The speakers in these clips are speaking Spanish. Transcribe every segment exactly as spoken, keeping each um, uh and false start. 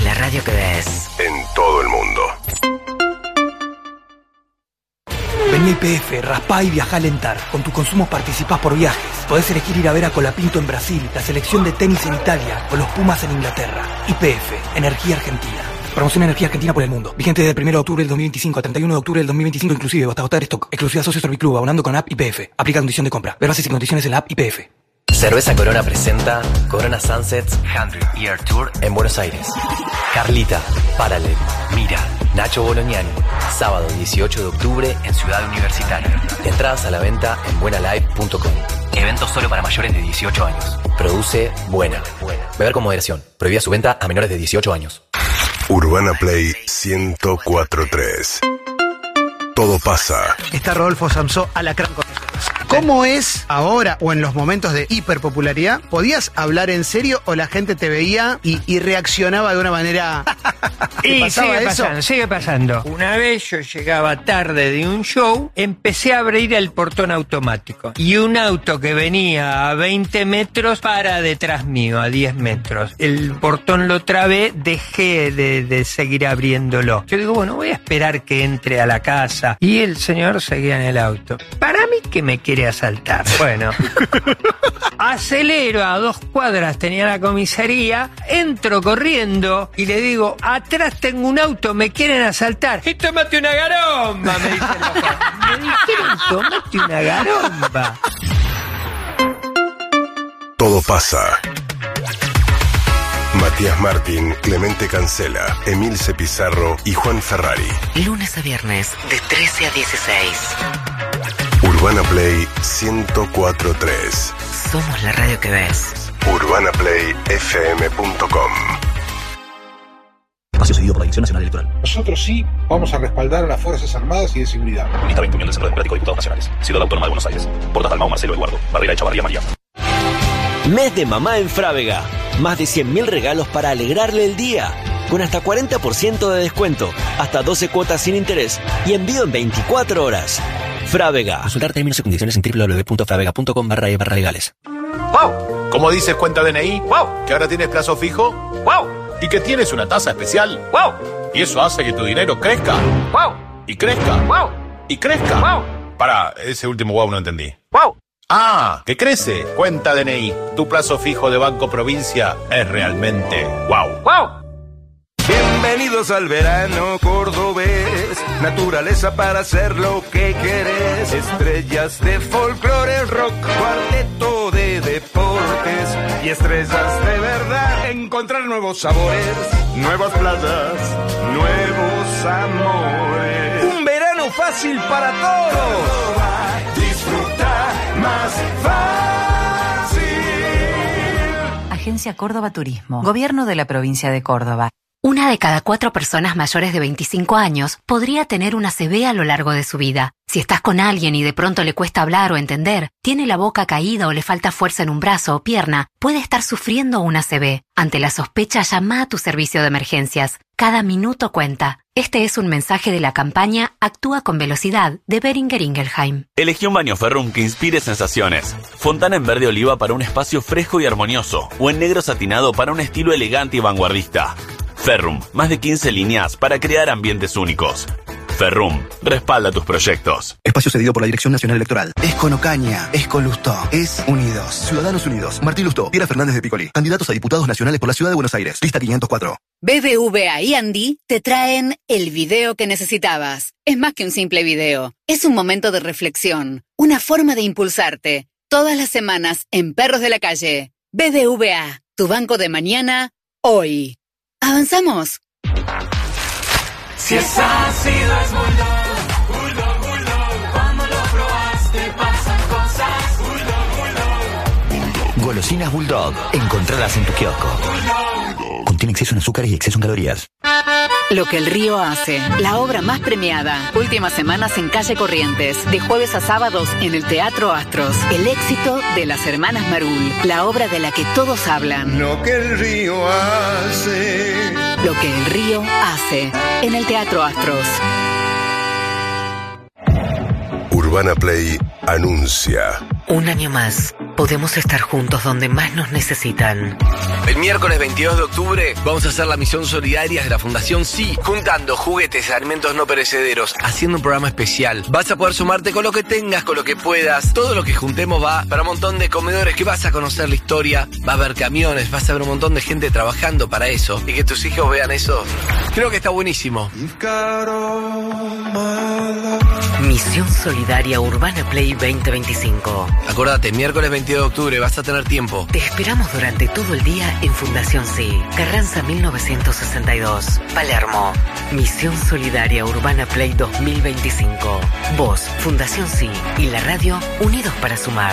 la radio que ves. En todo el mundo. Vení a I P F, raspá y viajá a Alentar. Con tus consumos participás por viajes. Podés elegir ir a ver a Colapinto en Brasil, la selección de tenis en Italia o los Pumas en Inglaterra. I P F, Energía Argentina. Promoción Energía Argentina por el mundo. Vigente desde el primero de octubre del dos mil veinticinco a treinta y uno de octubre del dos mil veinticinco inclusive, hasta agotar stock. Exclusividad Socio Serviclub, abonando con app I P F. Aplica condición de compra. Ver bases y condiciones en la app I P F. Cerveza Corona presenta Corona Sunsets cien Year Tour en Buenos Aires. Carlita, Paralel, Mira, Nacho Bolognani. Sábado dieciocho de octubre en Ciudad Universitaria. Entradas a la venta en buena live punto com. Evento solo para mayores de dieciocho años. Produce Buena. Beber con moderación. Prohibida su venta a menores de dieciocho años. Urbana Play ciento cuatro punto tres. Todo pasa. Está Rodolfo Samsó, Alacrán con nosotros. ¿Cómo es ahora o en los momentos de hiperpopularidad? ¿Podías hablar en serio o la gente te veía y, y reaccionaba de una manera... Y pasaba sigue eso? pasando, sigue pasando. Una vez yo llegaba tarde de un show, empecé a abrir el portón automático. Y un auto que venía a veinte metros para detrás mío, a diez metros. El portón lo trabé, dejé de, de seguir abriéndolo. Yo digo, bueno, voy a esperar que entre a la casa. Y el señor seguía en el auto. Para mí que me quiere asaltar. Bueno, acelero, a dos cuadras tenía la comisaría, entro corriendo y le digo, atrás tengo un auto, me quieren asaltar. Y tómate una garomba, me dice el loco. Me dijeron, tómate una garomba. Todo pasa. Matías Martín, Clemente Cancela, Emilce Pizarro y Juan Ferrari. Lunes a viernes, de trece a dieciséis. Urbana Play ciento cuatro punto tres. Somos la radio que ves. urbana play f m punto com. Espacio cedido por la Dirección Nacional Electoral. Nosotros sí vamos a respaldar a las Fuerzas Armadas y de Seguridad. Lista veinte del Centro Democrático de Diputados Nacionales. Ciudad Autónoma de Buenos Aires. Portas Dalmau, Marcelo Eduardo. Barrera Echavarría María. Mes de mamá en Frávega. Más de cien mil regalos para alegrarle el día. Con hasta cuarenta por ciento de descuento. Hasta doce cuotas sin interés. Y envío en veinticuatro horas. Frávega. Consultar términos y condiciones en doble u doble u doble u punto fravega punto com barra e barra legales. ¡Wow! ¿Cómo dices cuenta D N I? ¡Wow! ¿Que ahora tienes plazo fijo? ¡Wow! ¿Y que tienes una tasa especial? ¡Wow! Y eso hace que tu dinero crezca. ¡Wow! Y crezca. ¡Wow! Y crezca. ¡Wow! Pará, ese último wow no entendí. ¡Wow! ¡Ah! ¡Que crece! Cuenta D N I. Tu plazo fijo de Banco Provincia es realmente wow. ¡Wow! Bienvenidos al verano cordobés, naturaleza para hacer lo que querés, estrellas de folclore, rock, cuarteto de deportes y estrellas de verdad. Encontrar nuevos sabores, nuevas playas, nuevos amores. Un verano fácil para todos. Disfruta más fácil. Agencia Córdoba Turismo, Gobierno de la Provincia de Córdoba. Una de cada cuatro personas mayores de veinticinco años podría tener una C V a lo largo de su vida. Si estás con alguien y de pronto le cuesta hablar o entender, tiene la boca caída o le falta fuerza en un brazo o pierna, puede estar sufriendo una C V. Ante la sospecha, llama a tu servicio de emergencias. Cada minuto cuenta. Este es un mensaje de la campaña Actúa con Velocidad de Boehringer Ingelheim. Elegí un baño Ferrum que inspire sensaciones. Fontana en verde oliva para un espacio fresco y armonioso. O en negro satinado para un estilo elegante y vanguardista. Ferrum, más de quince líneas para crear ambientes únicos. Ferrum, respalda tus proyectos. Espacio cedido por la Dirección Nacional Electoral. Es con Ocaña, es con Lustó, es Unidos. Ciudadanos Unidos. Martín Lustó, Piera Fernández de Picolí. Candidatos a diputados nacionales por la Ciudad de Buenos Aires. Lista quinientos cuatro. B B V A y Andy te traen el video que necesitabas. Es más que un simple video. Es un momento de reflexión. Una forma de impulsarte. Todas las semanas en Perros de la Calle. B B V A, tu banco de mañana, hoy. ¿Avanzamos? Si es ácido es Bulldog, Bulldog, Bulldog. Cuando lo probaste pasan cosas. Bulldog, Bulldog. Golosinas Bulldog. Encontralas en tu kiosco. Contiene exceso en azúcares y exceso en calorías. Lo que el río hace. La obra más premiada. Últimas semanas en Calle Corrientes. De jueves a sábados en el Teatro Astros. El éxito de las hermanas Marul. La obra de la que todos hablan. Lo que el río hace. Lo que el río hace. En el Teatro Astros. Urbana Play anuncia. Un año más. podemos estar juntos donde más nos necesitan. El miércoles veintidós de octubre vamos a hacer la misión solidaria de la Fundación Sí, juntando juguetes y alimentos no perecederos, haciendo un programa especial. Vas a poder sumarte con lo que tengas, con lo que puedas. Todo lo que juntemos va para un montón de comedores que vas a conocer la historia, va a haber camiones, vas a ver un montón de gente trabajando para eso, y que tus hijos vean eso. Creo que está buenísimo. Misión Solidaria Urbana Play veinte veinticinco. Acordate, miércoles veintidós de octubre vas a tener tiempo. Te esperamos durante todo el día en Fundación Sí, Carranza mil novecientos sesenta y dos, Palermo. Misión Solidaria Urbana Play dos mil veinticinco. Vos, Fundación Sí y la radio unidos para sumar.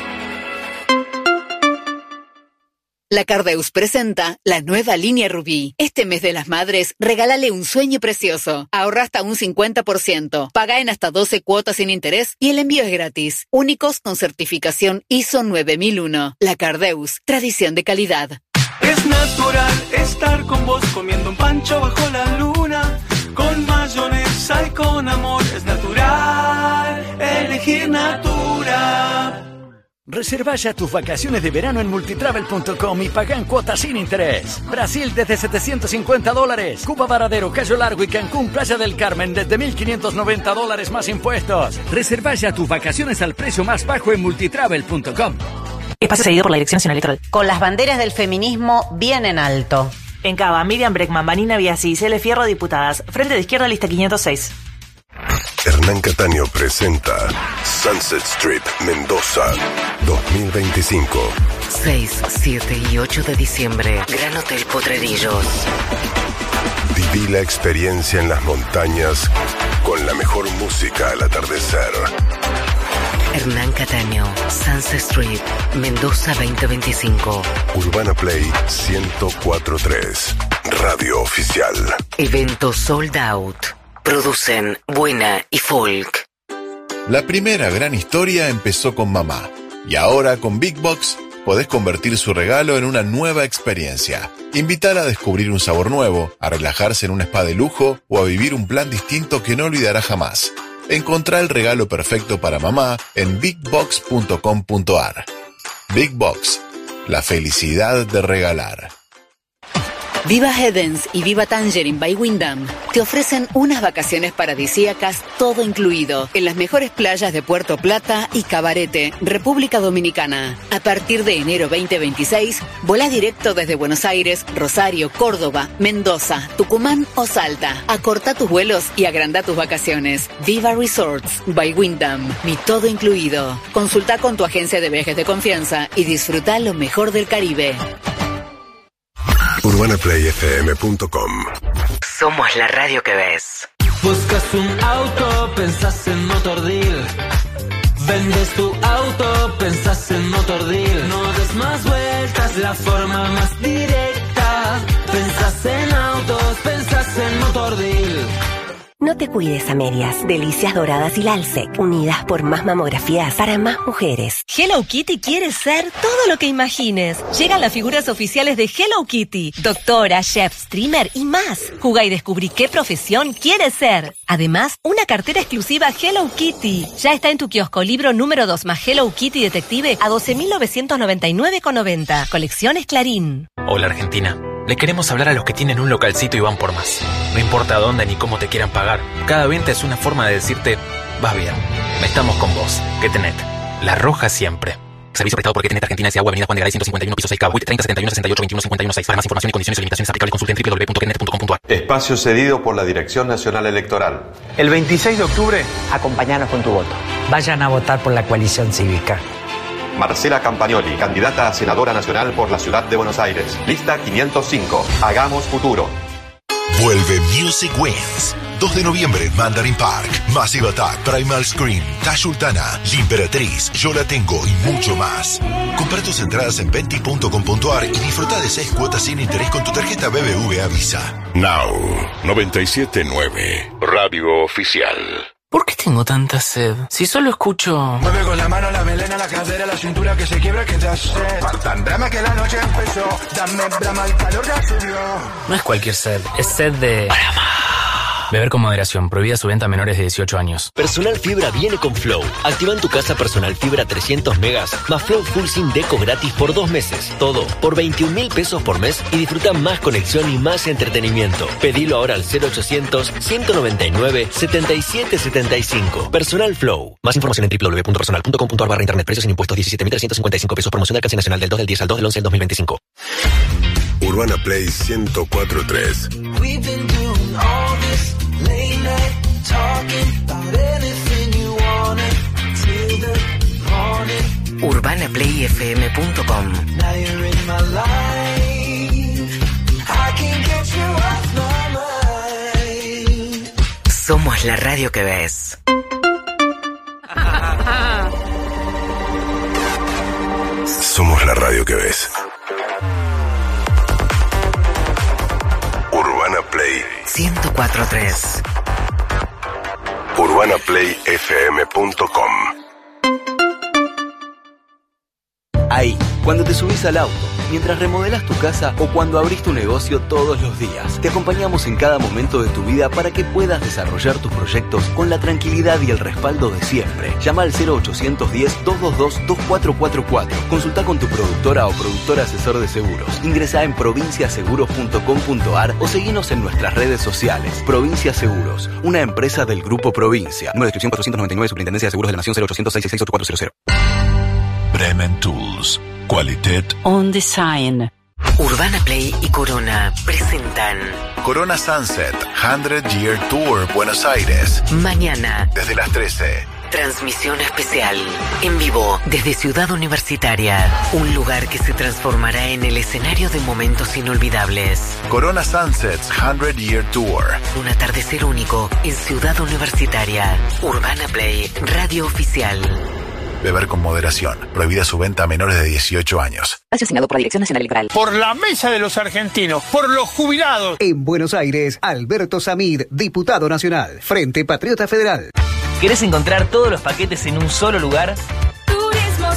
La Cardeus presenta la nueva línea Rubí. Este mes de las madres, regálale un sueño precioso. Ahorra hasta un cincuenta por ciento. Paga en hasta doce cuotas sin interés y el envío es gratis. Únicos con certificación I S O nueve mil uno. La Cardeus, tradición de calidad. Es natural estar con vos comiendo un pancho bajo la luna. Con mayonesa y con amor es natural elegir Natura. Reserva ya tus vacaciones de verano en multitravel punto com y paga en cuotas sin interés. Brasil desde setecientos cincuenta dólares. Cuba Varadero, Cayo Largo y Cancún, Playa del Carmen desde mil quinientos noventa dólares más impuestos. Reserva ya tus vacaciones al precio más bajo en multitravel punto com. Espacio cedido por la Dirección Nacional Electoral. Con las banderas del feminismo bien en alto. En Cava, Miriam Breckman, Vanina Biasi, Cele Fierro, diputadas. Frente de Izquierda, lista quinientos seis. Hernán Cataño presenta Sunset Strip Mendoza dos mil veinticinco. seis, siete y ocho de diciembre, Gran Hotel Potrerillos. Viví la experiencia en las montañas con la mejor música al atardecer. Hernán Cataño, Sunset Strip, Mendoza veinte veinticinco. Urbana Play ciento cuatro punto tres, Radio Oficial. Evento Sold Out. Producen Buena y Folk. La primera gran historia empezó con mamá. Y ahora con Big Box podés convertir su regalo en una nueva experiencia. Invitar a descubrir un sabor nuevo, a relajarse en un spa de lujo o a vivir un plan distinto que no olvidará jamás. Encontrá el regalo perfecto para mamá en big box punto com punto a r. Big Box, la felicidad de regalar. Viva Hedens y Viva Tangerine by Wyndham te ofrecen unas vacaciones paradisíacas, todo incluido, en las mejores playas de Puerto Plata y Cabarete, República Dominicana. A partir de enero veinte veintiséis, volá directo desde Buenos Aires, Rosario, Córdoba, Mendoza, Tucumán o Salta. Acorta tus vuelos y agranda tus vacaciones. Viva Resorts by Wyndham, mi todo incluido. Consulta con tu agencia de viajes de confianza y disfruta lo mejor del Caribe. urbana play f m punto com. Somos la radio que ves. Buscas un auto, pensás en Motordeal. Vendes tu auto, pensás en Motordeal. No des más vueltas, la forma más directa. Pensás en autos, pensás en Motordeal. No te cuides a medias. Delicias Doradas y Lalsec, unidas por más mamografías para más mujeres. Hello Kitty quiere ser todo lo que imagines. Llegan las figuras oficiales de Hello Kitty. Doctora, chef, streamer y más. Juga y descubrí qué profesión quieres ser. Además, una cartera exclusiva Hello Kitty. Ya está en tu kiosco libro número dos más Hello Kitty Detective a doce mil novecientos noventa y nueve con noventa. Colecciones Clarín. Hola Argentina. Le queremos hablar a los que tienen un localcito y van por más. No importa dónde ni cómo te quieran pagar. Cada venta es una forma de decirte, vas bien. Estamos con vos. Getenet. La roja siempre. Servicio prestado por Getenet Argentina S A Agua, Avenida Juan de Garay ciento cincuenta y uno, piso seis K, treinta setenta y uno sesenta y ocho veintiuno cincuenta y uno seis. Para más información y condiciones y limitaciones aplicables consulten w w w punto getenet punto com punto a r. Espacio cedido por la Dirección Nacional Electoral. El veintiséis de octubre, acompáñanos con tu voto. Vayan a votar por la coalición cívica. Marcela Campagnoli, candidata a senadora nacional por la ciudad de Buenos Aires. Lista quinientos cinco. Hagamos futuro. Vuelve Music Wins. dos de noviembre en Mandarin Park. Massive Attack, Primal Scream, Tash Sultana, La Imperatriz, Yo la Tengo y mucho más. Compra tus entradas en venti punto com punto a r y disfruta de seis cuotas sin interés con tu tarjeta B B V A Visa. Now, noventa y siete punto nueve, Radio Oficial. ¿Por qué tengo tanta sed? Si solo escucho... Mueve con la mano, la melena, la cadera, la cintura que se quiebra, que te hace. Tan drama que la noche empezó. Dame brama, el calor ya subió. No es cualquier sed, es sed de... Beber con moderación. Prohibida su venta a menores de dieciocho años. Personal Fibra viene con Flow. Activa en tu casa Personal Fibra trescientos megas más Flow Full SIM Deco gratis por dos meses. Todo por veintiún mil pesos por mes y disfruta más conexión y más entretenimiento. Pedilo ahora al cero ochocientos, ciento noventa y nueve, setenta y siete setenta y cinco. Personal Flow. Más información en doble u doble u doble u punto personal punto com punto a r barra internet. Precios sin impuestos diecisiete mil trescientos cincuenta y cinco pesos. Promoción de alcance nacional del dos del diez al dos del once del dos mil veinticinco. Urbana Play ciento cuatro punto tres. urbana play f m punto com. Somos la radio que ves. Somos la radio que ves. Urbana Play ciento cuatro punto tres. urbana play f m punto com. Ahí, cuando te subís al auto, mientras remodelas tu casa o cuando abrís tu negocio todos los días. Te acompañamos en cada momento de tu vida para que puedas desarrollar tus proyectos con la tranquilidad y el respaldo de siempre. Llama al cero ochocientos diez, doscientos veintidós, veinticuatro cuarenta y cuatro. Consulta con tu productora o productor asesor de seguros. Ingresá en provincia seguros punto com punto a r o seguinos en nuestras redes sociales. Provincia Seguros, una empresa del Grupo Provincia. Número de inscripción cuatrocientos noventa y nueve, Superintendencia de Seguros de la Nación, cero ochocientos, seiscientos sesenta y seis, ocho cuatro cero cero. Bremen Tools. Qualitat On Design. Urbana Play y Corona presentan Corona Sunset hundred Year Tour Buenos Aires. mañana Desde las trece. transmisión especial en vivo desde Ciudad Universitaria, un lugar que se transformará en el escenario de momentos inolvidables. Corona Sunsets hundred Year Tour. Un atardecer único en Ciudad Universitaria. Urbana Play, radio oficial. Beber con moderación. Prohibida su venta a menores de dieciocho años. Asignado por la Dirección Nacional Electoral. Por la mesa de los argentinos, por los jubilados. En Buenos Aires, Alberto Samid, diputado nacional, Frente Patriota Federal. ¿Querés encontrar todos los paquetes en un solo lugar? Turismo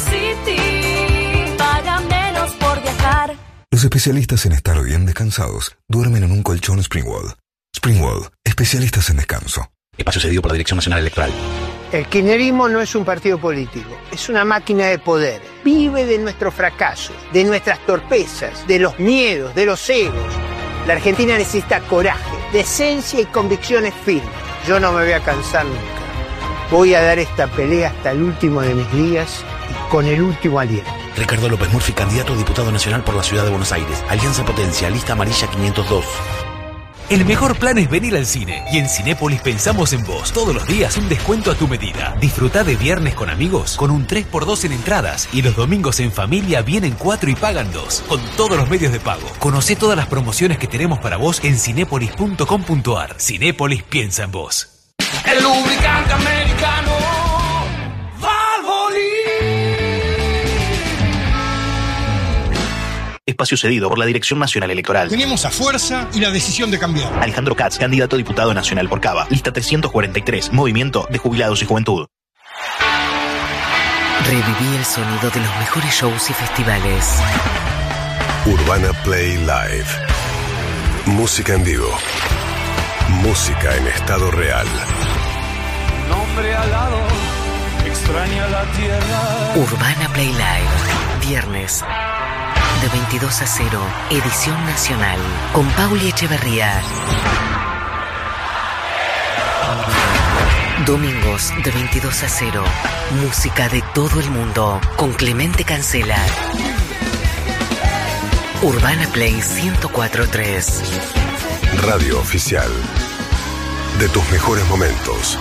City, paga menos por viajar. Los especialistas en estar bien descansados duermen en un colchón Springwall. Springwall, especialistas en descanso. Espacio cedido por la Dirección Nacional Electoral. El kirchnerismo no es un partido político, es una máquina de poder. Vive de nuestros fracasos, de nuestras torpezas, de los miedos, de los egos. La Argentina necesita coraje, decencia y convicciones firmes. Yo no me voy a cansar nunca. Voy a dar esta pelea hasta el último de mis días y con el último aliento. Ricardo López Murphy, candidato a diputado nacional por la Ciudad de Buenos Aires. Alianza Potencia, lista amarilla quinientos dos. El mejor plan es venir al cine, y en Cinépolis pensamos en vos. Todos los días un descuento a tu medida. Disfrutá de viernes con amigos con un tres por dos en entradas, y los domingos en familia vienen cuatro y pagan dos, con todos los medios de pago. Conocé todas las promociones que tenemos para vos en cinépolis punto com punto a r. Cinépolis piensa en vos. El lubricante americano Valvoline. Espacio cedido por la Dirección Nacional Electoral. Tenemos a fuerza y la decisión de cambiar. Alejandro Katz, candidato a diputado nacional por Cava. Lista trescientos cuarenta y tres, Movimiento de Jubilados y Juventud. Reviví el sonido de los mejores shows y festivales. Urbana Play Live. Música en vivo. Música en estado real. Nombre alado, extraña la tierra. Urbana Play Live. Viernes. De veintidós a cero, edición nacional, con Pauli Echeverría. Domingos de veintidós a cero, música de todo el mundo, con Clemente Cancela. Urbana Play ciento cuatro punto tres. Radio oficial. De tus mejores momentos.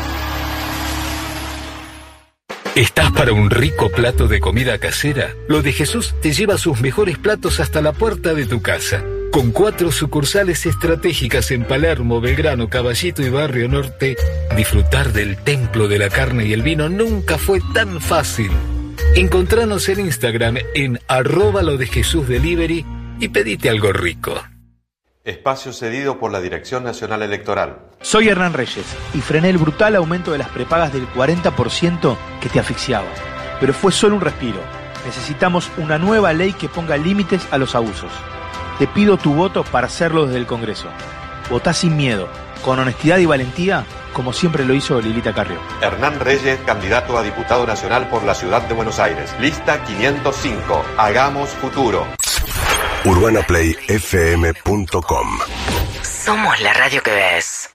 ¿Estás para un rico plato de comida casera? Lo de Jesús te lleva sus mejores platos hasta la puerta de tu casa. Con cuatro sucursales estratégicas en Palermo, Belgrano, Caballito y Barrio Norte, disfrutar del templo de la carne y el vino nunca fue tan fácil. Encontranos en Instagram en arroba lo de Jesús Delivery y pedite algo rico. Espacio cedido por la Dirección Nacional Electoral. Soy Hernán Reyes y frené el brutal aumento de las prepagas del cuarenta por ciento que te asfixiaba. Pero fue solo un respiro. Necesitamos una nueva ley que ponga límites a los abusos. Te pido tu voto para hacerlo desde el Congreso. Votá sin miedo. con honestidad y valentía, como siempre lo hizo Lilita Carrió. Hernán Reyes, candidato a diputado nacional por la ciudad de Buenos Aires. Lista quinientos cinco. Hagamos futuro. urbana play f m punto com. Somos la radio que ves.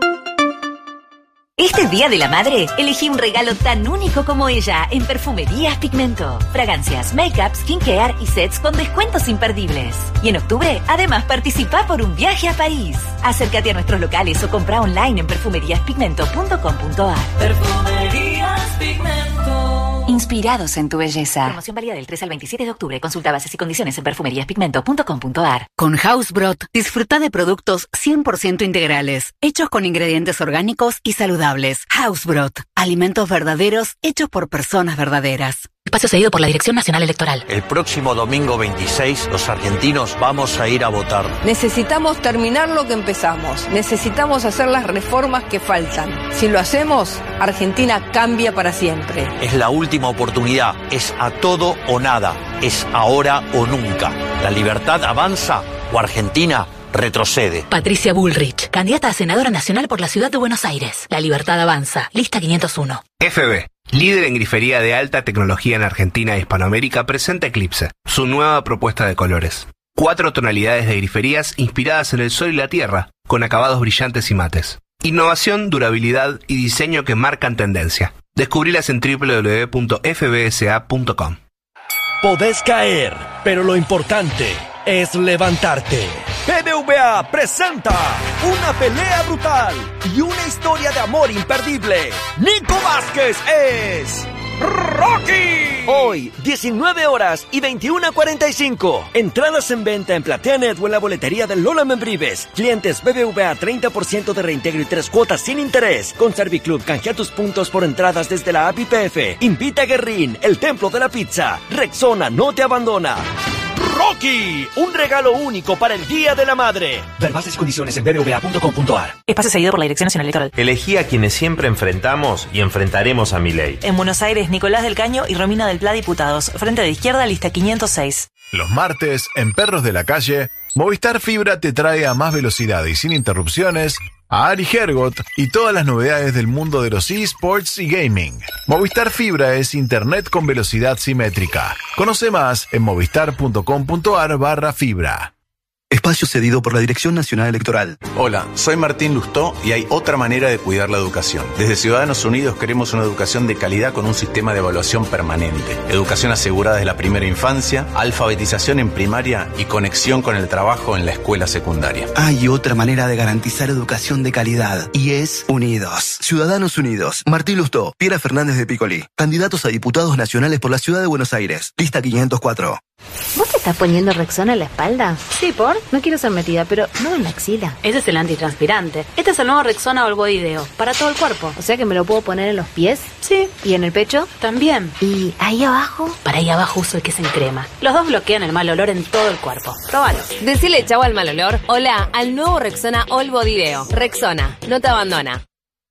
Este Día de la Madre, elegí un regalo tan único como ella en Perfumerías Pigmento. Fragancias, make-up, skincare y sets con descuentos imperdibles. Y en octubre, además, participa por un viaje a París. Acércate a nuestros locales o compra online en perfumerías pigmento punto com punto a r. Perfumerías Pigmento. Inspirados en tu belleza. Promoción válida del tres al veintisiete de octubre. Consulta bases y condiciones en perfumerías pigmento punto com punto a r. Con Hausbrot, disfruta de productos cien por ciento integrales, hechos con ingredientes orgánicos y saludables. Hausbrot, alimentos verdaderos hechos por personas verdaderas. Espacio cedido por la Dirección Nacional Electoral. El próximo domingo veintiséis, los argentinos vamos a ir a votar. Necesitamos terminar lo que empezamos. Necesitamos hacer las reformas que faltan. Si lo hacemos, Argentina cambia para siempre. Es la última oportunidad. Es a todo o nada. Es ahora o nunca. La libertad avanza o Argentina retrocede. Patricia Bullrich, candidata a senadora nacional por la ciudad de Buenos Aires. La libertad avanza. Lista quinientos uno. F B, líder en grifería de alta tecnología en Argentina e Hispanoamérica, presenta Eclipse, su nueva propuesta de colores. Cuatro tonalidades de griferías inspiradas en el sol y la tierra, con acabados brillantes y mates. Innovación, durabilidad y diseño que marcan tendencia. Descubrilas en doble u doble u doble u punto f b s a punto com. Podés caer, pero lo importante es levantarte. B B V A presenta una pelea brutal y una historia de amor imperdible. Nico Vázquez es Rocky. Hoy, diecinueve horas y veintiuna cuarenta y cinco. Entradas en venta en PlateaNet o en la boletería de Lola Membrives. Clientes B B V A treinta por ciento de reintegro y tres cuotas sin interés. Con Serviclub, canjea tus puntos por entradas desde la app I P F. Invita a Guerrín, el templo de la pizza. Rexona no te abandona. Rocky, un regalo único para el Día de la Madre. Ver bases y condiciones en b b v a punto com punto a r. Espacio cedido por la Dirección Nacional Electoral. Elegí a quienes siempre enfrentamos y enfrentaremos a Milei. En Buenos Aires, Nicolás del Caño y Romina del Pla, diputados. Frente de Izquierda, lista quinientos seis. Los martes, en Perros de la Calle, Movistar Fibra te trae a más velocidad y sin interrupciones a Ari Hergot y todas las novedades del mundo de los eSports y gaming. Movistar Fibra es internet con velocidad simétrica. Conoce más en movistar punto com punto a r barra fibra. Espacio cedido por la Dirección Nacional Electoral. Hola, soy Martín Lustó y hay otra manera de cuidar la educación. Desde Ciudadanos Unidos queremos una educación de calidad con un sistema de evaluación permanente. Educación asegurada desde la primera infancia, alfabetización en primaria y conexión con el trabajo en la escuela secundaria. Hay otra manera de garantizar educación de calidad y es Unidos. Ciudadanos Unidos. Martín Lustó, Piera Fernández de Piccoli. Candidatos a diputados nacionales por la Ciudad de Buenos Aires. Lista quinientos cuatro. ¿Vos te estás poniendo Rexona en la espalda? Sí, ¿por? No quiero ser metida, pero no en la axila. Ese es el antitranspirante. Este es el nuevo Rexona All Body Deo, para todo el cuerpo. O sea que me lo puedo poner en los pies. Sí. ¿Y en el pecho? También. ¿Y ahí abajo? Para ahí abajo uso el que es en crema. Los dos bloquean el mal olor en todo el cuerpo. Próbalo. Decirle chau al mal olor. Hola al nuevo Rexona All Body Deo. Rexona, no te abandona.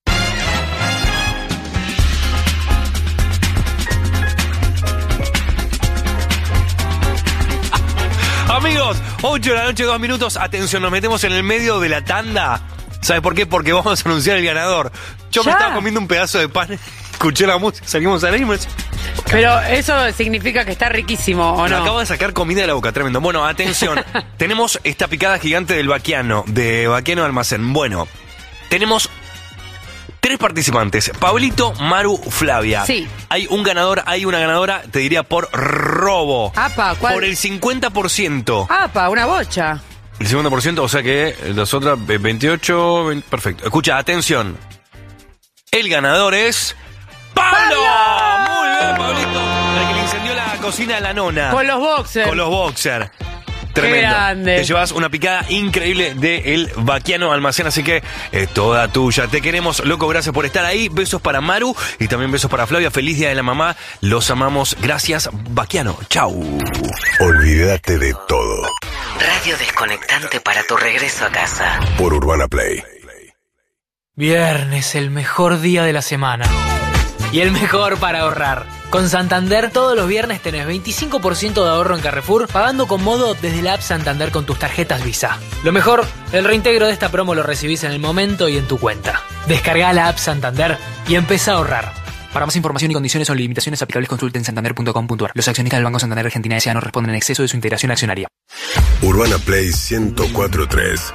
Amigos, ocho de la noche, dos minutos. Atención, nos metemos en el medio de la tanda. ¿Sabes por qué? Porque vamos a anunciar el ganador. Yo ¿Ya? me estaba comiendo un pedazo de pan, escuché la música, salimos al aire y me... Pero eso significa que está riquísimo, ¿o no? Me acabo de sacar comida de la boca, tremendo. Bueno, atención, tenemos esta picada gigante del Baquiano, de Baquiano Almacén. Bueno, tenemos tres participantes, Pablito, Maru, Flavia. Sí. Hay un ganador, hay una ganadora, te diría por robo. Apa, ¿cuál? Por el cincuenta por ciento. Apa, una bocha. El cincuenta por ciento, o sea que las otras veintiocho, veinte, perfecto. Escucha, atención. El ganador es... ¡Pablo! ¡Pablo! Muy bien, Pablito. El que le incendió la cocina a la nona. Con los boxers. Con los boxers. Tremendo. Qué grande. Te llevas una picada increíble de El Baquiano Almacén, así que es toda tuya. Te queremos, loco, gracias por estar ahí. Besos para Maru y también besos para Flavia. Feliz Día de la Mamá. Los amamos. Gracias, Baquiano. Chau. Olvídate de todo. Radio desconectante para tu regreso a casa. Por Urbana Play. Viernes, el mejor día de la semana. y el mejor para ahorrar. Con Santander, todos los viernes tenés veinticinco por ciento de ahorro en Carrefour, pagando con Modo desde la app Santander con tus tarjetas Visa. Lo mejor, el reintegro de esta promo lo recibís en el momento y en tu cuenta. Descargá la app Santander y empezá a ahorrar. Para más información y condiciones o limitaciones aplicables, consulte en santander punto com punto a r. Los accionistas del Banco Santander Argentina S A no responden en exceso de su integración accionaria. Urbana Play ciento cuatro punto tres.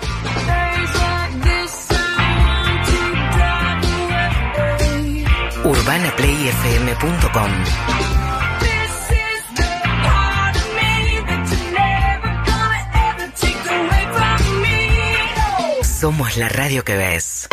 urbana play f m punto com. Somos la radio que ves.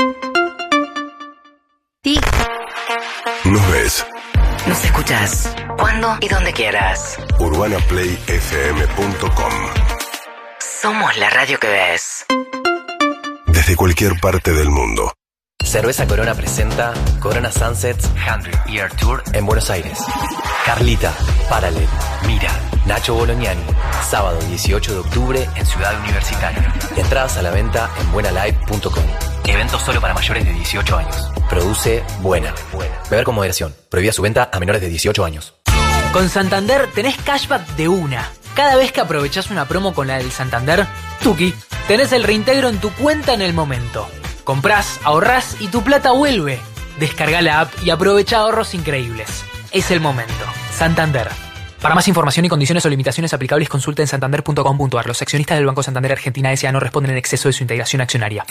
Tic. Nos ves. Nos escuchas cuando y donde quieras. urbana play f m punto com. Somos la radio que ves. Desde cualquier parte del mundo. Cerveza Corona presenta Corona Sunsets cien Year Tour en Buenos Aires. Carlita, Paralel, Mira, Nacho Bolognani. Sábado dieciocho de octubre en Ciudad Universitaria. Entradas a la venta en buenalive punto com. Evento solo para mayores de dieciocho años. Produce Buena. Beber con moderación. Prohibida su venta a menores de dieciocho años. Con Santander tenés cashback de una. Cada vez que aprovechás una promo con la del Santander, tuki, tenés el reintegro en tu cuenta en el momento. Comprás, ahorrás y tu plata vuelve. Descarga la app y aprovecha ahorros increíbles. Es el momento. Santander. Para más información y condiciones o limitaciones aplicables, consulta en santander punto com punto a r. Los accionistas del Banco Santander Argentina S A no responden en exceso de su integración accionaria.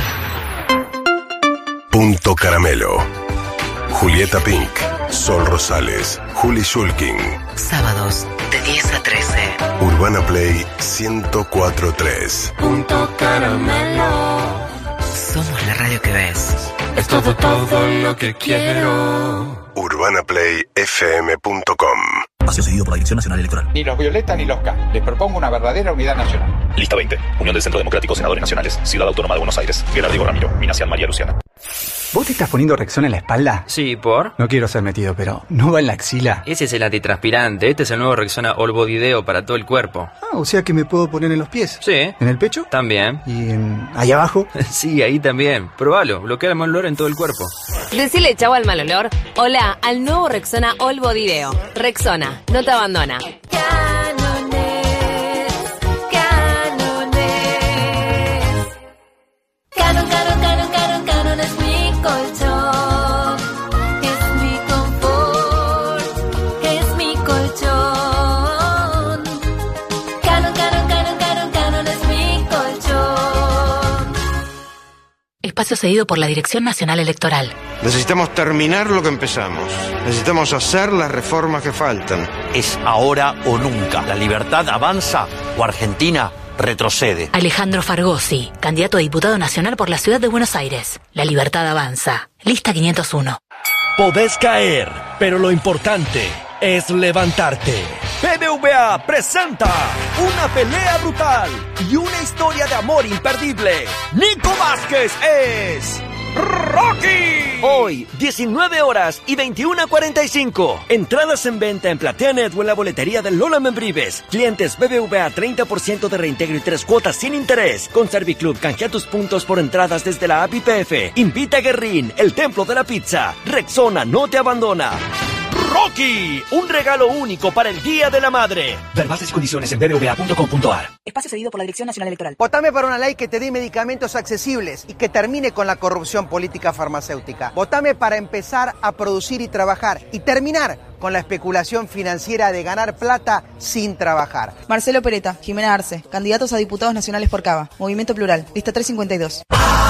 Punto Caramelo. Julieta Pink, Sol Rosales, Juli Shulkin. Sábados de diez a trece. Urbana Play ciento cuatro punto tres. Punto Caramelo. Somos la radio que ves. Es todo, todo lo que quiero. urbana play f m punto com. Espacio cedido por la Dirección Nacional Electoral. Ni los Violeta ni los K. Les propongo una verdadera unidad nacional. Lista veinte. Unión del Centro Democrático Senadores Nacionales. Ciudad Autónoma de Buenos Aires. Gerardo Ramiro. Minacian María Luciana. ¿Vos te estás poniendo Rexona en la espalda? Sí, ¿por? No quiero ser metido, pero ¿no va en la axila? Ese es el antitranspirante. Este es el nuevo Rexona All Body Deo para todo el cuerpo. Ah, o sea que me puedo poner en los pies. Sí. ¿En el pecho? También. ¿Y en... ahí abajo? Sí, ahí también. Probalo. Bloquea el mal olor en todo el cuerpo. Decile chau al mal olor. Hola al nuevo Rexona All Body Deo. Rexona, no te abandona. Canon, Canon, Canon, Canon, Canon es mi colchón, es mi confort, es mi colchón. Canon, Canon, Canon, Canon, Canon es mi colchón. Espacio cedido por la Dirección Nacional Electoral. Necesitamos terminar lo que empezamos. Necesitamos hacer las reformas que faltan. Es ahora o nunca. La libertad avanza o Argentina retrocede. Alejandro Fargosi, candidato a diputado nacional por la Ciudad de Buenos Aires. La libertad avanza. Lista quinientos uno. Podés caer, pero lo importante es levantarte. B B V A presenta una pelea brutal y una historia de amor imperdible. Nico Vázquez es Rocky. Hoy, diecinueve horas y veintiuna cuarenta y cinco. Entradas en venta en PlateaNet o en la boletería de Lola Membrives. Clientes B B V A treinta por ciento de reintegro y tres cuotas sin interés. Con Serviclub canjea tus puntos por entradas desde la app I P F. Invita a Guerrín, el templo de la pizza. Rexona no te abandona. Rocky, un regalo único para el Día de la Madre. Ver bases y condiciones en b b v a punto com punto a r. Espacio cedido por la Dirección Nacional Electoral. Votame para una ley que te dé medicamentos accesibles y que termine con la corrupción política farmacéutica. Votame para empezar a producir y trabajar y terminar con la especulación financiera de ganar plata sin trabajar. Marcelo Pereta, Jimena Arce, candidatos a diputados nacionales por Cava. Movimiento Plural, lista trescientos cincuenta y dos.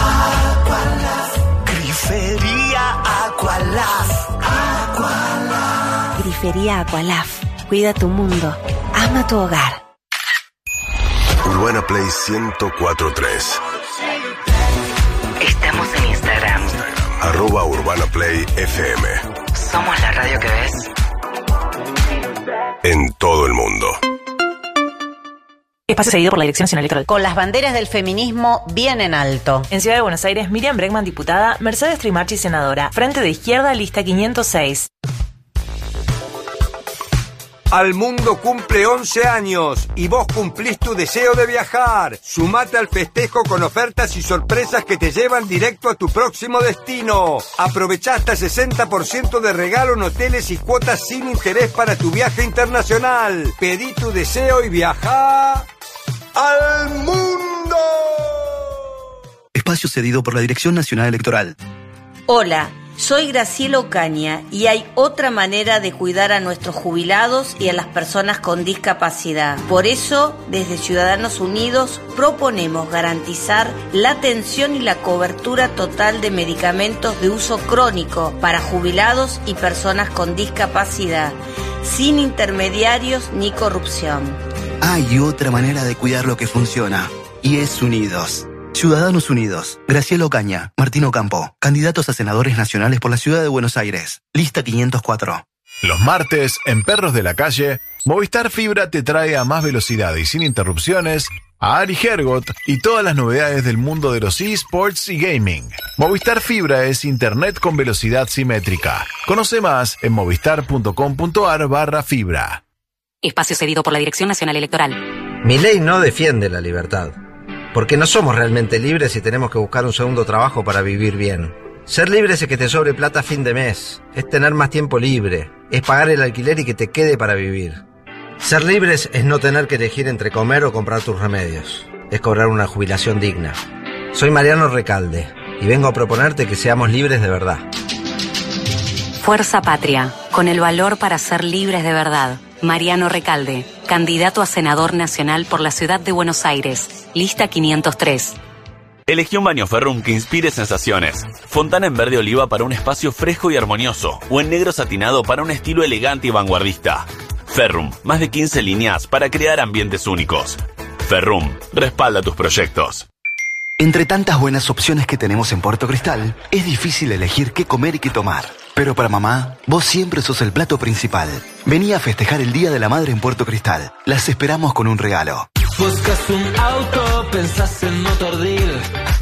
Grifería Aqualaf. Aqualaf. Grifería Aqualaf. Cuida tu mundo. Ama tu hogar. Urbana Play ciento cuatro punto tres. Estamos en Instagram. Arroba Urbana Play F M. Somos la radio que ves. En todo el mundo. Espacio cedido por la Dirección Nacional Electoral. Con las banderas del feminismo bien en alto. En Ciudad de Buenos Aires, Miriam Bregman, diputada, Mercedes Trimarchi, senadora. Frente de Izquierda, lista quinientos seis. Al mundo cumple once años y vos cumplís tu deseo de viajar. Sumate al festejo con ofertas y sorpresas que te llevan directo a tu próximo destino. Aprovechá hasta sesenta por ciento de regalo en hoteles y cuotas sin interés para tu viaje internacional. Pedí tu deseo y viajá al mundo. Espacio cedido por la Dirección Nacional Electoral. Hola, soy Graciela Ocaña y hay otra manera de cuidar a nuestros jubilados y a las personas con discapacidad. Por eso, desde Ciudadanos Unidos, proponemos garantizar la atención y la cobertura total de medicamentos de uso crónico para jubilados y personas con discapacidad, sin intermediarios ni corrupción. Hay otra manera de cuidar lo que funciona, y es Unidos. Ciudadanos Unidos. Graciela Ocaña, Martín Ocampo, candidatos a senadores nacionales por la Ciudad de Buenos Aires. Lista quinientos cuatro. Los martes, en Perros de la Calle, Movistar Fibra te trae a más velocidad y sin interrupciones a Ari Hergot y todas las novedades del mundo de los eSports y gaming. Movistar Fibra es internet con velocidad simétrica. Conoce más en movistar.com.ar barra fibra. Espacio cedido por la Dirección Nacional Electoral. Mi ley no defiende la libertad. Porque no somos realmente libres y tenemos que buscar un segundo trabajo para vivir bien. Ser libre es que te sobre plata a fin de mes, es tener más tiempo libre, es pagar el alquiler y que te quede para vivir. Ser libres es no tener que elegir entre comer o comprar tus remedios, es cobrar una jubilación digna. Soy Mariano Recalde y vengo a proponerte que seamos libres de verdad. Fuerza Patria, con el valor para ser libres de verdad. Mariano Recalde, candidato a senador nacional por la Ciudad de Buenos Aires. Lista quinientos tres. Elegí un baño Ferrum que inspire sensaciones. Fontana en verde oliva para un espacio fresco y armonioso. O en negro satinado para un estilo elegante y vanguardista. Ferrum, más de quince líneas para crear ambientes únicos. Ferrum, respalda tus proyectos. Entre tantas buenas opciones que tenemos en Puerto Cristal, es difícil elegir qué comer y qué tomar. Pero para mamá, vos siempre sos el plato principal. Vení a festejar el Día de la Madre en Puerto Cristal. Las esperamos con un regalo. Buscas un auto, pensás en Motordeal.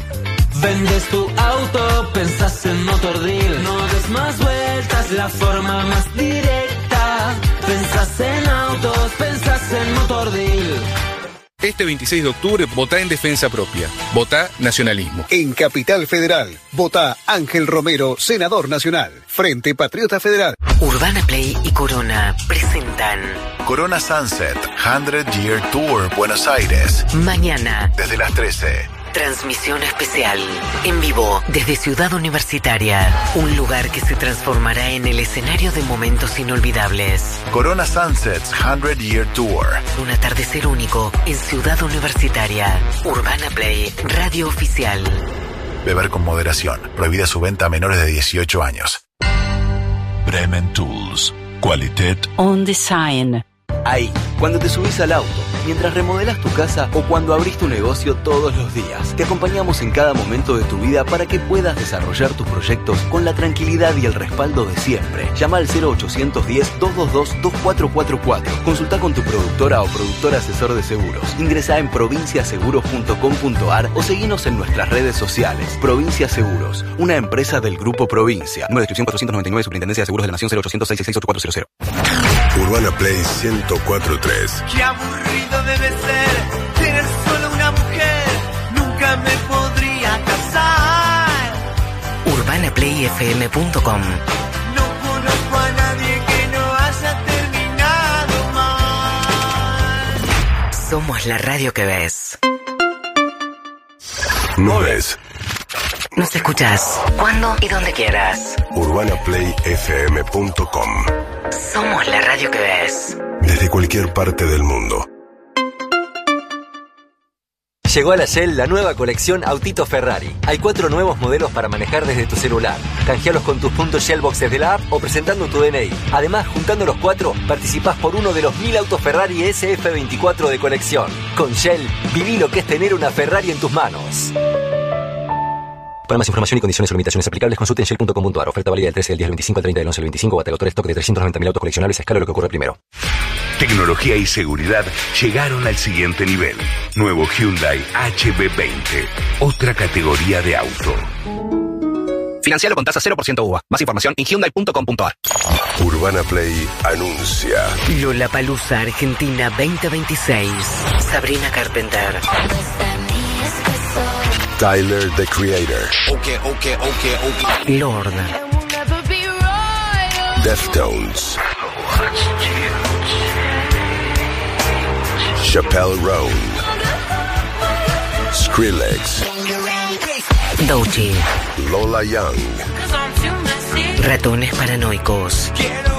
Vendes tu auto, pensás en Motordeal. No des más vueltas, la forma más directa. Pensás en autos, pensás en Motordeal. Este veintiséis de octubre, votá en defensa propia. Votá nacionalismo. En Capital Federal, votá Ángel Romero, senador nacional. Frente Patriota Federal. Urbana Play y Corona presentan Corona Sunset hundred Year Tour Buenos Aires. Mañana, desde las trece. Transmisión especial, en vivo, desde Ciudad Universitaria, un lugar que se transformará en el escenario de momentos inolvidables. Corona Sunsets hundred Year Tour. Un atardecer único en Ciudad Universitaria. Urbana Play, radio oficial. Beber con moderación, prohibida su venta a menores de dieciocho años. Bremen Tools, Qualität On Design. Ahí, cuando te subís al auto, mientras remodelas tu casa o cuando abrís tu negocio todos los días. Te acompañamos en cada momento de tu vida para que puedas desarrollar tus proyectos con la tranquilidad y el respaldo de siempre. Llama al cero ochocientos diez, doscientos veintidós, veinticuatro cuarenta y cuatro. Consulta con tu productora o productor asesor de seguros. Ingresá en provincia seguros punto com punto ar o seguinos en nuestras redes sociales. Provincia Seguros, una empresa del Grupo Provincia. Número de inscripción cuatrocientos noventa y nueve, Superintendencia de Seguros de la Nación, cero ochocientos, seiscientos sesenta y seis, ochenta y cuatro cero. Urbana Play ciento cuatro punto tres. Qué aburrido debe ser tener solo una mujer. Nunca me podría casar. urbana play f m punto com. No conozco a nadie que no haya terminado mal. Somos la radio que ves. No ves. Nos escuchás cuando y donde quieras. urbana play f m punto com. Somos la radio que ves. Desde cualquier parte del mundo. Llegó a la Shell la nueva colección Autito Ferrari. Hay cuatro nuevos modelos para manejar desde tu celular. Canjealos con tus puntos Shellbox desde la app o presentando tu D N I. Además, juntando los cuatro, participás por uno de los mil autos Ferrari S F veinticuatro de colección. Con Shell, viví lo que es tener una Ferrari en tus manos. Para más información y condiciones o limitaciones aplicables, consulte en shell punto com punto ar. Oferta válida del trece del diez al veinticinco al treinta del once al veinticinco. Batagotor stock de trescientos noventa mil autos coleccionables a escala lo que ocurre primero. Tecnología y seguridad llegaron al siguiente nivel. Nuevo Hyundai H B veinte. Otra categoría de auto. Financialo con tasa cero por ciento U V A. Más información en hyundai punto com punto ar. Urbana Play anuncia. Lollapalooza Argentina veinte veintiséis. Sabrina Carpenter. Tyler, the Creator. Okay, okay, okay, okay. Lord. Deftones. Chappelle Roan. Skrillex. Doechii. Lola Young. Ratones Paranoicos.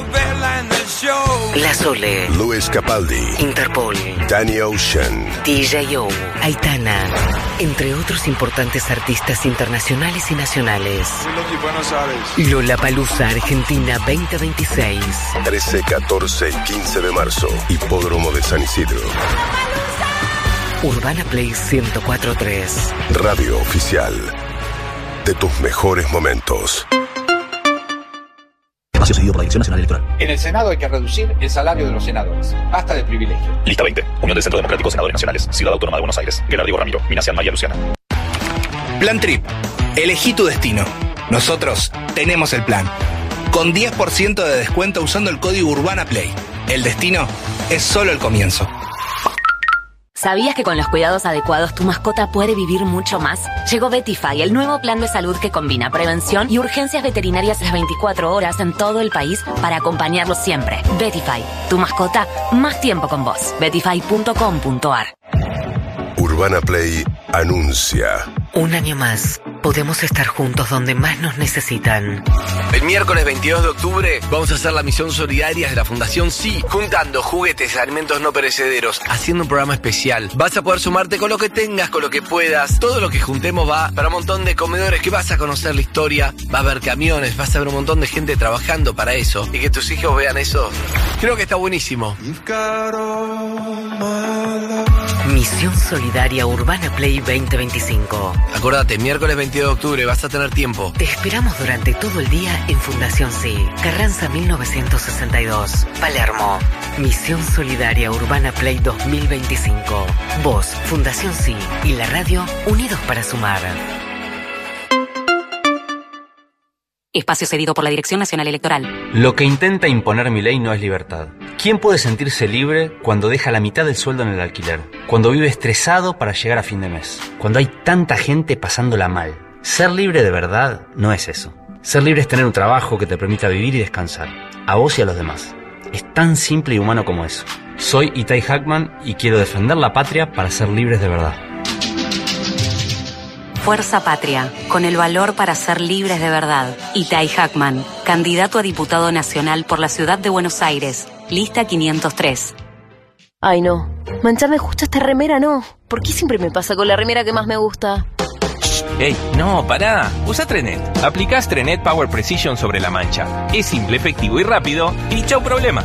La Sole. Luis Capaldi. Interpol. Danny Ocean. D J O. Aitana. Entre otros importantes artistas internacionales y nacionales. Lollapalooza Argentina veinte veintiséis. trece, catorce y quince de marzo. Hipódromo de San Isidro. Urbana Play ciento cuatro punto tres. Radio oficial de tus mejores momentos. Espacio cedido por la Dirección Nacional Electoral. En el Senado hay que reducir el salario de los senadores. Basta de privilegios. Lista veinte. Unión de Centro Democrático Senadores Nacionales. Ciudad Autónoma de Buenos Aires. Gerardo Ramiro. Minacian María Luciana. Plan Trip. Elegí tu destino. Nosotros tenemos el plan. Con diez por ciento de descuento usando el código Urbana Play. El destino es solo el comienzo. ¿Sabías que con los cuidados adecuados tu mascota puede vivir mucho más? Llegó Vetify, el nuevo plan de salud que combina prevención y urgencias veterinarias las veinticuatro horas en todo el país para acompañarlos siempre. Vetify, tu mascota, más tiempo con vos. vetify punto com punto ar. Urbana Play anuncia. Un año más. Podemos estar juntos donde más nos necesitan. El miércoles veintidós de octubre vamos a hacer la misión solidaria de la Fundación Sí, juntando juguetes, alimentos no perecederos, haciendo un programa especial. Vas a poder sumarte con lo que tengas, con lo que puedas. Todo lo que juntemos va para un montón de comedores que vas a conocer la historia. Va a haber camiones, vas a ver un montón de gente trabajando para eso. Y que tus hijos vean eso. Creo que está buenísimo. Misión Solidaria Urbana Play veinte veinticinco. Acordate, miércoles veintidós de octubre vas a tener tiempo. Te esperamos durante todo el día en Fundación Sí, Carranza mil novecientos sesenta y dos, Palermo. Misión Solidaria Urbana Play dos mil veinticinco. Vos, Fundación Sí y la radio unidos para sumar. Espacio cedido por la Dirección Nacional Electoral. Lo que intenta imponer mi ley no es libertad. ¿Quién puede sentirse libre cuando deja la mitad del sueldo en el alquiler? Cuando vive estresado para llegar a fin de mes. Cuando hay tanta gente pasándola mal. Ser libre de verdad no es eso. Ser libre es tener un trabajo que te permita vivir y descansar. A vos y a los demás. Es tan simple y humano como eso. Soy Itai Hackman y quiero defender la patria para ser libres de verdad. Fuerza Patria, con el valor para ser libres de verdad. Itai Hackman, candidato a diputado nacional por la ciudad de Buenos Aires. Lista quinientos tres. Ay, no. Mancharme justo esta remera, no. ¿Por qué siempre me pasa con la remera que más me gusta? ¡Ey! No, pará. Usa Trenet. Aplicás Trenet Power Precision sobre la mancha. Es simple, efectivo y rápido. Y chau problema.